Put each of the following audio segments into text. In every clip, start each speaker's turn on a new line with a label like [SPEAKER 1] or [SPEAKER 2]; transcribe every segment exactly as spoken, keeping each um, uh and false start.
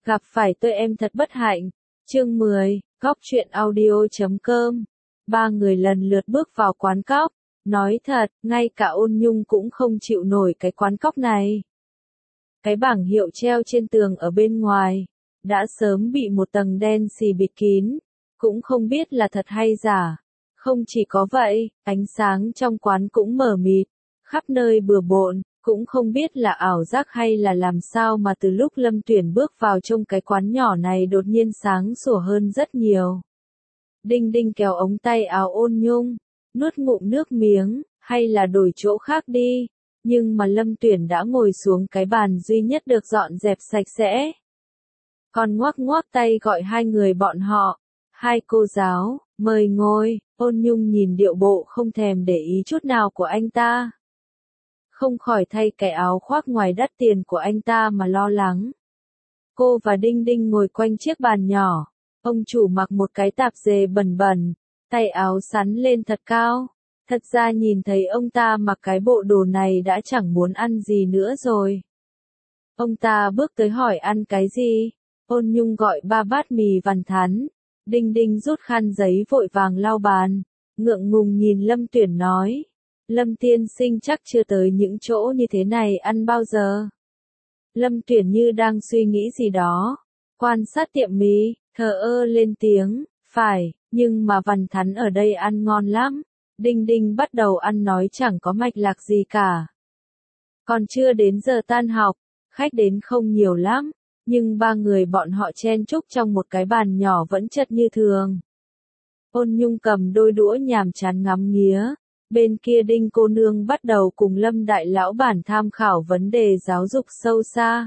[SPEAKER 1] Gặp phải tôi em thật bất hạnh. Chương mười, Cóc truyện audio chấm com. Ba người lần lượt bước vào quán cóc. Nói thật, ngay cả Ôn Nhung cũng không chịu nổi cái quán cóc này. Cái bảng hiệu treo trên tường ở bên ngoài, đã sớm bị một tầng đen xì bịt kín, cũng không biết là thật hay giả. Không chỉ có vậy, ánh sáng trong quán cũng mờ mịt, khắp nơi bừa bộn, cũng không biết là ảo giác hay là làm sao mà từ lúc Lâm Tuyển bước vào trong cái quán nhỏ này đột nhiên sáng sủa hơn rất nhiều. Đinh Đinh kéo ống tay áo Ôn Nhung, nuốt ngụm nước miếng, hay là đổi chỗ khác đi, nhưng mà Lâm Tuyển đã ngồi xuống cái bàn duy nhất được dọn dẹp sạch sẽ. Còn ngoắc ngoắc tay gọi hai người bọn họ, hai cô giáo, mời ngồi. Ôn Nhung nhìn điệu bộ không thèm để ý chút nào của anh ta, không khỏi thay cái áo khoác ngoài đắt tiền của anh ta mà lo lắng. Cô và Đinh Đinh ngồi quanh chiếc bàn nhỏ, ông chủ mặc một cái tạp dề bẩn bẩn, tay áo sắn lên thật cao. Thật ra nhìn thấy ông ta mặc cái bộ đồ này đã chẳng muốn ăn gì nữa rồi. Ông ta bước tới hỏi ăn cái gì. Ôn Nhung gọi ba bát mì vằn thắn. Đinh Đinh rút khăn giấy vội vàng lau bàn, ngượng ngùng nhìn Lâm Tuyển nói. Lâm tiên sinh chắc chưa tới những chỗ như thế này ăn bao giờ. Lâm Tuyển như đang suy nghĩ gì đó, quan sát tiệm mì, thờ ơ lên tiếng, phải, nhưng mà vằn thắn ở đây ăn ngon lắm. Đinh Đinh bắt đầu ăn nói chẳng có mạch lạc gì cả. Còn chưa đến giờ tan học, khách đến không nhiều lắm, nhưng ba người bọn họ chen chúc trong một cái bàn nhỏ vẫn chật như thường. Ôn Nhung cầm đôi đũa nhàm chán ngắm nghía, bên kia Đinh cô nương bắt đầu cùng Lâm đại lão bản tham khảo vấn đề giáo dục sâu xa.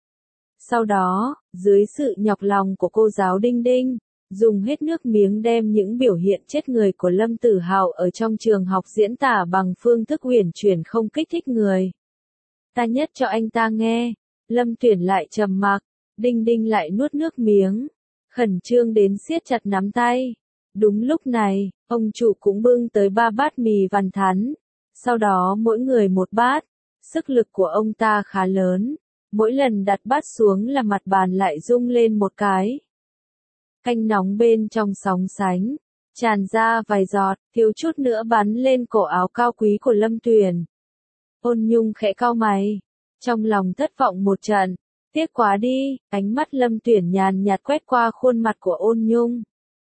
[SPEAKER 1] Sau đó, dưới sự nhọc lòng của cô giáo Đinh Đinh, dùng hết nước miếng đem những biểu hiện chết người của Lâm Tử Hào ở trong trường học diễn tả bằng phương thức uyển chuyển không kích thích người ta nhất cho anh ta nghe. Lâm Tuyển lại trầm mặc, Đinh Đinh lại nuốt nước miếng, khẩn trương đến siết chặt nắm tay. Đúng lúc này, ông chủ cũng bưng tới ba bát mì vằn thắn, sau đó mỗi người một bát. Sức lực của ông ta khá lớn, mỗi lần đặt bát xuống là mặt bàn lại rung lên một cái. Canh nóng bên trong sóng sánh, tràn ra vài giọt, thiếu chút nữa bắn lên cổ áo cao quý của Lâm Tuyển. Ôn Nhung khẽ cau mày, trong lòng thất vọng một trận, tiếc quá đi. Ánh mắt Lâm Tuyển nhàn nhạt quét qua khuôn mặt của Ôn Nhung.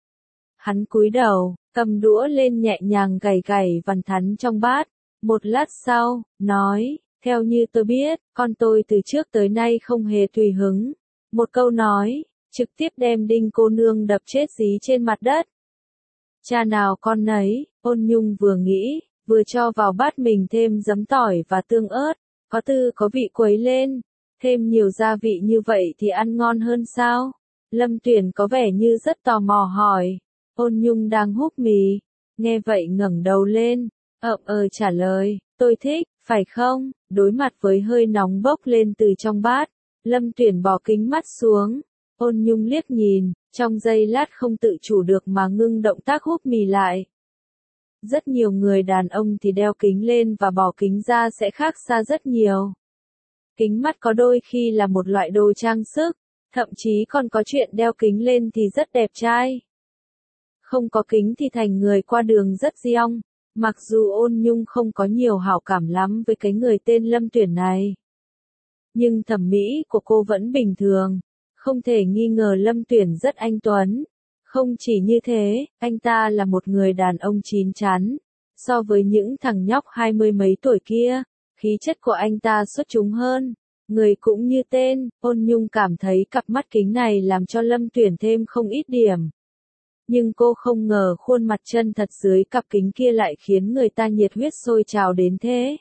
[SPEAKER 1] Hắn cúi đầu, cầm đũa lên nhẹ nhàng gảy gảy vằn thắn trong bát, một lát sau, nói, theo như tôi biết, con tôi từ trước tới nay không hề tùy hứng. Một câu nói, trực tiếp đem Đinh cô nương đập chết dí trên mặt đất. Cha nào con nấy, Ôn Nhung vừa nghĩ, vừa cho vào bát mình thêm giấm tỏi và tương ớt, có tư có vị quấy lên, thêm nhiều gia vị như vậy thì ăn ngon hơn sao? Lâm Tuyển có vẻ như rất tò mò hỏi. Ôn Nhung đang húp mì, nghe vậy ngẩng đầu lên, ậm ờ trả lời, tôi thích, phải không? Đối mặt với hơi nóng bốc lên từ trong bát, Lâm Tuyển bỏ kính mắt xuống. Ôn Nhung liếc nhìn, trong giây lát không tự chủ được mà ngưng động tác húp mì lại. Rất nhiều người đàn ông thì đeo kính lên và bỏ kính ra sẽ khác xa rất nhiều. Kính mắt có đôi khi là một loại đồ trang sức, thậm chí còn có chuyện đeo kính lên thì rất đẹp trai. Không có kính thì thành người qua đường rất diong. Mặc dù Ôn Nhung không có nhiều hảo cảm lắm với cái người tên Lâm Tuyển này, nhưng thẩm mỹ của cô vẫn bình thường. Không thể nghi ngờ Lâm Tuyển rất anh tuấn. Không chỉ như thế, anh ta là một người đàn ông chín chắn. So với những thằng nhóc hai mươi mấy tuổi kia, khí chất của anh ta xuất chúng hơn. Người cũng như tên, Ôn Nhung cảm thấy cặp mắt kính này làm cho Lâm Tuyển thêm không ít điểm. Nhưng cô không ngờ khuôn mặt chân thật dưới cặp kính kia lại khiến người ta nhiệt huyết sôi trào đến thế.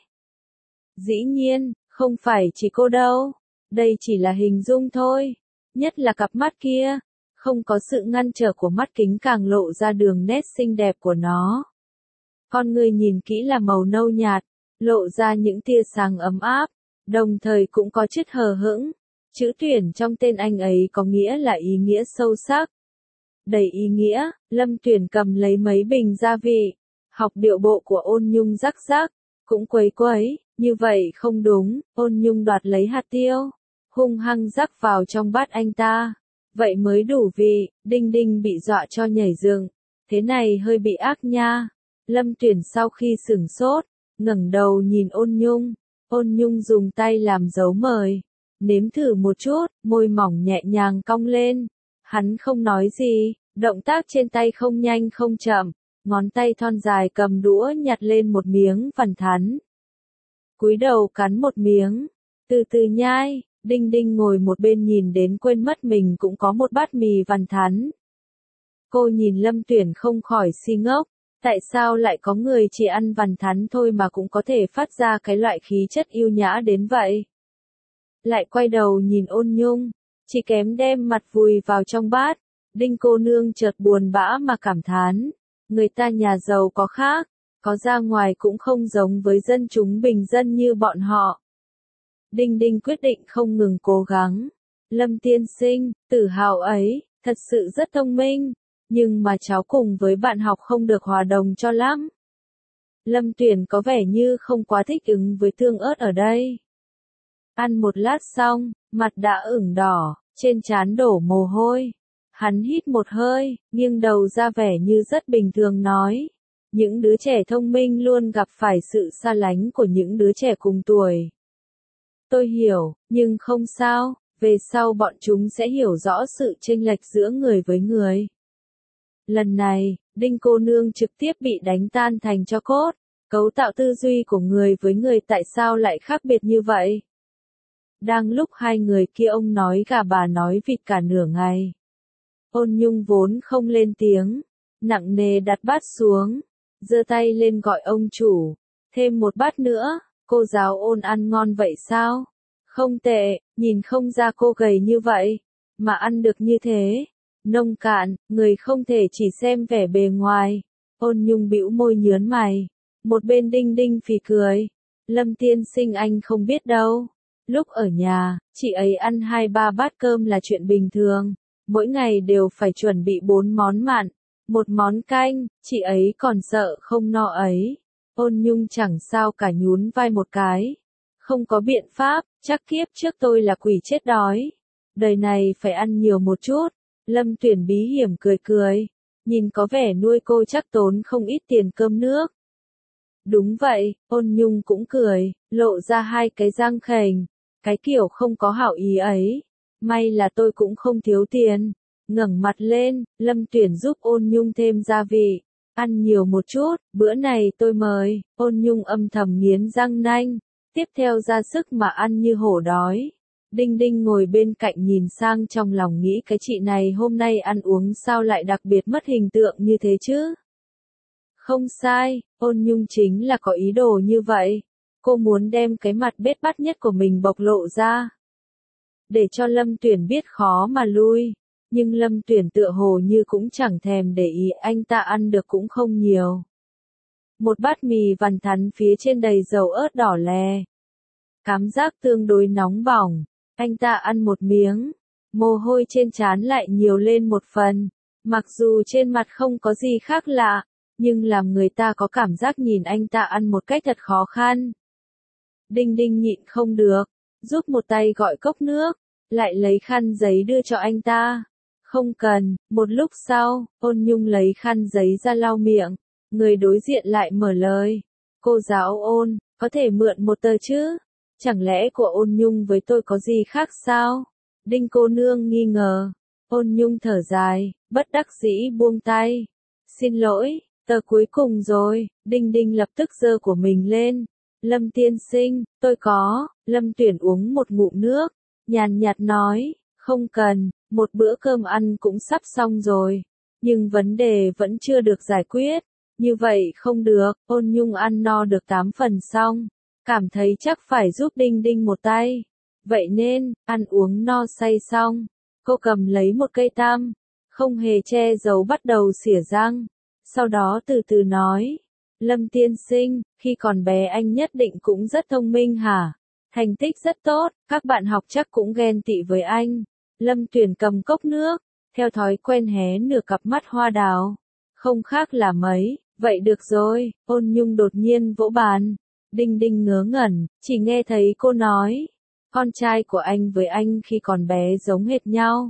[SPEAKER 1] Dĩ nhiên, không phải chỉ cô đâu. Đây chỉ là hình dung thôi. Nhất là cặp mắt kia, không có sự ngăn trở của mắt kính càng lộ ra đường nét xinh đẹp của nó. Con người nhìn kỹ là màu nâu nhạt, lộ ra những tia sáng ấm áp, đồng thời cũng có chút hờ hững. Chữ Tuyển trong tên anh ấy có nghĩa là ý nghĩa sâu sắc. Đầy ý nghĩa, Lâm Tuyển cầm lấy mấy bình gia vị, học điệu bộ của Ôn Nhung rắc rắc, cũng quấy quấy, như vậy không đúng. Ôn Nhung đoạt lấy hạt tiêu, hung hăng rắc vào trong bát anh ta. Vậy mới đủ vị, Đinh Đinh bị dọa cho nhảy dựng. Thế này hơi bị ác nha. Lâm Tuyển sau khi sửng sốt, ngẩng đầu nhìn Ôn Nhung. Ôn Nhung dùng tay làm dấu mời. Nếm thử một chút, môi mỏng nhẹ nhàng cong lên. Hắn không nói gì, động tác trên tay không nhanh không chậm. Ngón tay thon dài cầm đũa nhặt lên một miếng vằn thắn. Cúi đầu cắn một miếng, từ từ nhai. Đinh Đinh ngồi một bên nhìn đến quên mất mình cũng có một bát mì vằn thắn. Cô nhìn Lâm Tuyển không khỏi si ngốc, tại sao lại có người chỉ ăn vằn thắn thôi mà cũng có thể phát ra cái loại khí chất yêu nhã đến vậy. Lại quay đầu nhìn Ôn Nhung, chỉ kém đem mặt vùi vào trong bát. Đinh cô nương chợt buồn bã mà cảm thán, người ta nhà giàu có khác, có ra ngoài cũng không giống với dân chúng bình dân như bọn họ. Đinh Đinh quyết định không ngừng cố gắng. Lâm tiên sinh, tự hào ấy, thật sự rất thông minh, nhưng mà cháu cùng với bạn học không được hòa đồng cho lắm. Lâm Tuyển có vẻ như không quá thích ứng với tương ớt ở đây. Ăn một lát xong, mặt đã ửng đỏ, trên trán đổ mồ hôi. Hắn hít một hơi, nghiêng đầu ra vẻ như rất bình thường nói. Những đứa trẻ thông minh luôn gặp phải sự xa lánh của những đứa trẻ cùng tuổi. Tôi hiểu, nhưng không sao, về sau bọn chúng sẽ hiểu rõ sự chênh lệch giữa người với người. Lần này, Đinh cô nương trực tiếp bị đánh tan thành tro cốt. Cấu tạo tư duy của người với người tại sao lại khác biệt như vậy? Đang lúc hai người kia ông nói gà bà nói vịt cả nửa ngày. Ôn Nhung vốn không lên tiếng, nặng nề đặt bát xuống, giơ tay lên gọi ông chủ, thêm một bát nữa. Cô giáo Ôn ăn ngon vậy sao? Không tệ, nhìn không ra cô gầy như vậy, mà ăn được như thế. Nông cạn, người không thể chỉ xem vẻ bề ngoài. Ôn Nhung bĩu môi nhớn mày. Một bên Đinh Đinh phì cười. Lâm tiên sinh anh không biết đâu. Lúc ở nhà, chị ấy ăn hai ba bát cơm là chuyện bình thường. Mỗi ngày đều phải chuẩn bị bốn món mặn, một món canh, chị ấy còn sợ không no ấy. Ôn Nhung chẳng sao cả nhún vai một cái. Không có biện pháp, chắc kiếp trước tôi là quỷ chết đói. Đời này phải ăn nhiều một chút. Lâm Tuyển bí hiểm cười cười. Nhìn có vẻ nuôi cô chắc tốn không ít tiền cơm nước. Đúng vậy, Ôn Nhung cũng cười, lộ ra hai cái răng khènh. Cái kiểu không có hảo ý ấy. May là tôi cũng không thiếu tiền. Ngẩng mặt lên, Lâm Tuyển giúp Ôn Nhung thêm gia vị. Ăn nhiều một chút, bữa này tôi mời. Ôn Nhung âm thầm nghiến răng nanh. Tiếp theo ra sức mà ăn như hổ đói. Đinh Đinh ngồi bên cạnh nhìn sang trong lòng nghĩ cái chị này hôm nay ăn uống sao lại đặc biệt mất hình tượng như thế chứ? Không sai, Ôn Nhung chính là có ý đồ như vậy. Cô muốn đem cái mặt bết bát nhất của mình bộc lộ ra. Để cho Lâm Tuyển biết khó mà lui. Nhưng Lâm Tuyển tựa hồ như cũng chẳng thèm để ý, anh ta ăn được cũng không nhiều. Một bát mì vằn thắn phía trên đầy dầu ớt đỏ lè. Cảm giác tương đối nóng bỏng. Anh ta ăn một miếng. Mồ hôi trên trán lại nhiều lên một phần. Mặc dù trên mặt không có gì khác lạ, nhưng làm người ta có cảm giác nhìn anh ta ăn một cách thật khó khăn. Đinh Đinh nhịn không được, giúp một tay gọi cốc nước, lại lấy khăn giấy đưa cho anh ta. Không cần, một lúc sau, Ôn Nhung lấy khăn giấy ra lau miệng, người đối diện lại mở lời. Cô giáo Ôn, có thể mượn một tờ chứ? Chẳng lẽ của Ôn Nhung với tôi có gì khác sao? Đinh cô nương nghi ngờ. Ôn Nhung thở dài, bất đắc dĩ buông tay. Xin lỗi, tờ cuối cùng rồi. Đinh Đinh lập tức giơ của mình lên. Lâm tiên sinh, tôi có. Lâm Tuyển uống một ngụm nước, nhàn nhạt nói, không cần, một bữa cơm ăn cũng sắp xong rồi. Nhưng vấn đề vẫn chưa được giải quyết. Như vậy không được, Ôn Nhung ăn no được tám phần xong. Cảm thấy chắc phải giúp Đinh Đinh một tay. Vậy nên, ăn uống no say xong, cô cầm lấy một cây tam, không hề che giấu bắt đầu xỉa răng. Sau đó từ từ nói, Lâm tiên sinh, khi còn bé anh nhất định cũng rất thông minh hả? Thành tích rất tốt, các bạn học chắc cũng ghen tị với anh. Lâm Tuyển cầm cốc nước, theo thói quen hé nửa cặp mắt hoa đào. Không khác là mấy, vậy được rồi. Ôn Nhung đột nhiên vỗ bàn. Đinh Đinh ngớ ngẩn, chỉ nghe thấy cô nói, Con trai của anh với anh khi còn bé giống hệt nhau.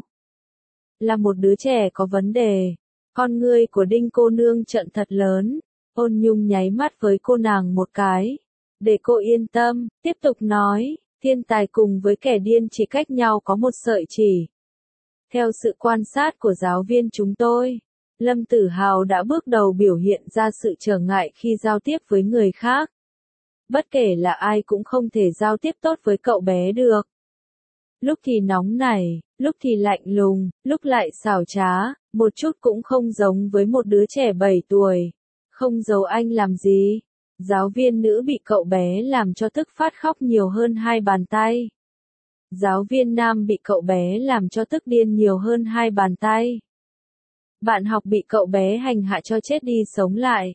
[SPEAKER 1] Là một đứa trẻ có vấn đề. Con ngươi của Đinh cô nương trợn thật lớn. Ôn Nhung nháy mắt với cô nàng một cái. Để cô yên tâm, tiếp tục nói, thiên tài cùng với kẻ điên chỉ cách nhau có một sợi chỉ. Theo sự quan sát của giáo viên chúng tôi, Lâm Tử Hào đã bước đầu biểu hiện ra sự trở ngại khi giao tiếp với người khác. Bất kể là ai cũng không thể giao tiếp tốt với cậu bé được. Lúc thì nóng nảy, lúc thì lạnh lùng, lúc lại xảo trá, một chút cũng không giống với một đứa trẻ bảy tuổi. Không giấu anh làm gì? Giáo viên nữ bị cậu bé làm cho tức phát khóc nhiều hơn hai bàn tay. Giáo viên nam bị cậu bé làm cho tức điên nhiều hơn hai bàn tay. Bạn học bị cậu bé hành hạ cho chết đi sống lại.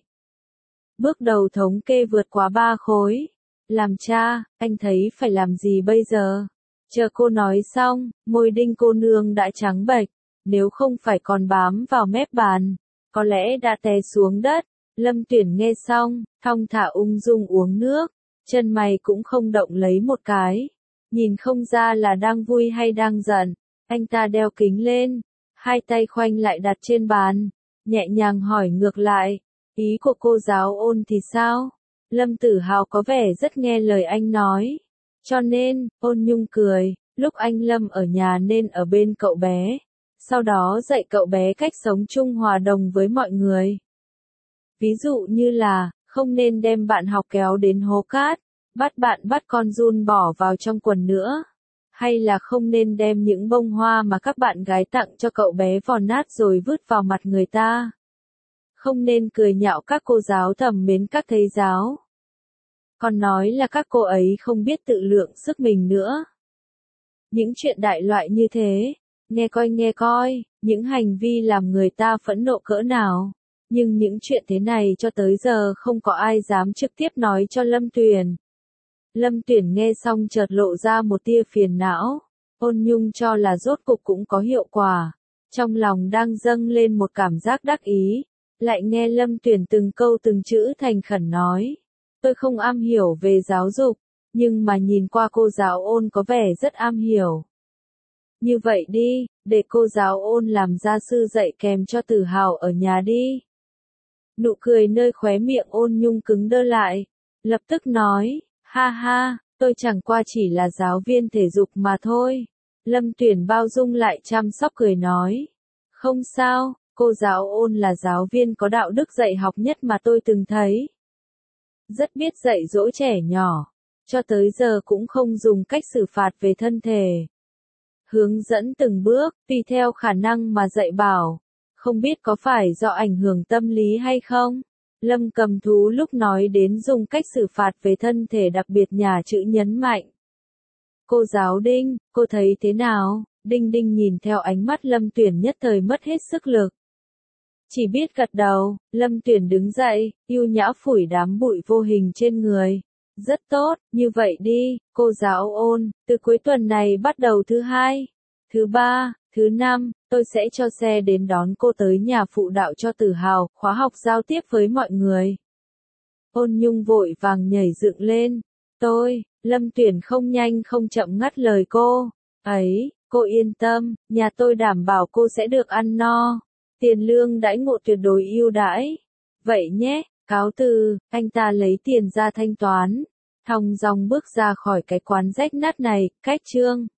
[SPEAKER 1] Bước đầu thống kê vượt quá ba khối. Làm cha, anh thấy phải làm gì bây giờ? Chờ cô nói xong, môi Đinh cô nương đã trắng bệch, nếu không phải còn bám vào mép bàn, có lẽ đã té xuống đất. Lâm Tuyển nghe xong, thong thả ung dung uống nước, chân mày cũng không động lấy một cái. Nhìn không ra là đang vui hay đang giận, anh ta đeo kính lên, hai tay khoanh lại đặt trên bàn, nhẹ nhàng hỏi ngược lại, ý của cô giáo Ôn thì sao? Lâm Tử Hào có vẻ rất nghe lời anh nói. Cho nên, Ôn Nhung cười, lúc anh Lâm ở nhà nên ở bên cậu bé, sau đó dạy cậu bé cách sống chung hòa đồng với mọi người. Ví dụ như là, không nên đem bạn học kéo đến hố cát, bắt bạn bắt con giun bỏ vào trong quần nữa. Hay là không nên đem những bông hoa mà các bạn gái tặng cho cậu bé vò nát rồi vứt vào mặt người ta. Không nên cười nhạo các cô giáo thầm mến các thầy giáo. Còn nói là các cô ấy không biết tự lượng sức mình nữa. Những chuyện đại loại như thế, nghe coi nghe coi, những hành vi làm người ta phẫn nộ cỡ nào. Nhưng những chuyện thế này cho tới giờ không có ai dám trực tiếp nói cho Lâm Tuyển. Lâm Tuyển nghe xong chợt lộ ra một tia phiền não. Ôn Nhung cho là rốt cục cũng có hiệu quả. Trong lòng đang dâng lên một cảm giác đắc ý. Lại nghe Lâm Tuyển từng câu từng chữ thành khẩn nói. Tôi không am hiểu về giáo dục, nhưng mà nhìn qua cô giáo Ôn có vẻ rất am hiểu. Như vậy đi, để cô giáo Ôn làm gia sư dạy kèm cho Tử Hào ở nhà đi. Nụ cười nơi khóe miệng Ôn Nhung cứng đơ lại, lập tức nói, ha ha, tôi chẳng qua chỉ là giáo viên thể dục mà thôi. Lâm Tuyển bao dung lại chăm sóc cười nói, không sao, cô giáo Ôn là giáo viên có đạo đức dạy học nhất mà tôi từng thấy. Rất biết dạy dỗ trẻ nhỏ, cho tới giờ cũng không dùng cách xử phạt về thân thể. Hướng dẫn từng bước, tùy theo khả năng mà dạy bảo. Không biết có phải do ảnh hưởng tâm lý hay không? Lâm Cầm Thú lúc nói đến dùng cách xử phạt về thân thể đặc biệt nhà chữ nhấn mạnh. Cô giáo Đinh, cô thấy thế nào? Đinh Đinh nhìn theo ánh mắt Lâm Tuyển nhất thời mất hết sức lực. Chỉ biết gật đầu, Lâm Tuyển đứng dậy, yêu nhã phủi đám bụi vô hình trên người. Rất tốt, như vậy đi, cô giáo Ôn, từ cuối tuần này bắt đầu thứ hai, thứ ba, thứ năm, tôi sẽ cho xe đến đón cô tới nhà phụ đạo cho Tử Hào, khóa học giao tiếp với mọi người. Ôn Nhung vội vàng nhảy dựng lên. Tôi, Lâm Tuyển không nhanh không chậm ngắt lời cô. Ấy, cô yên tâm, nhà tôi đảm bảo cô sẽ được ăn no. Tiền lương đãi ngộ tuyệt đối ưu đãi. Vậy nhé, cáo từ, anh ta lấy tiền ra thanh toán. Thong dong bước ra khỏi cái quán rách nát này, cách chương.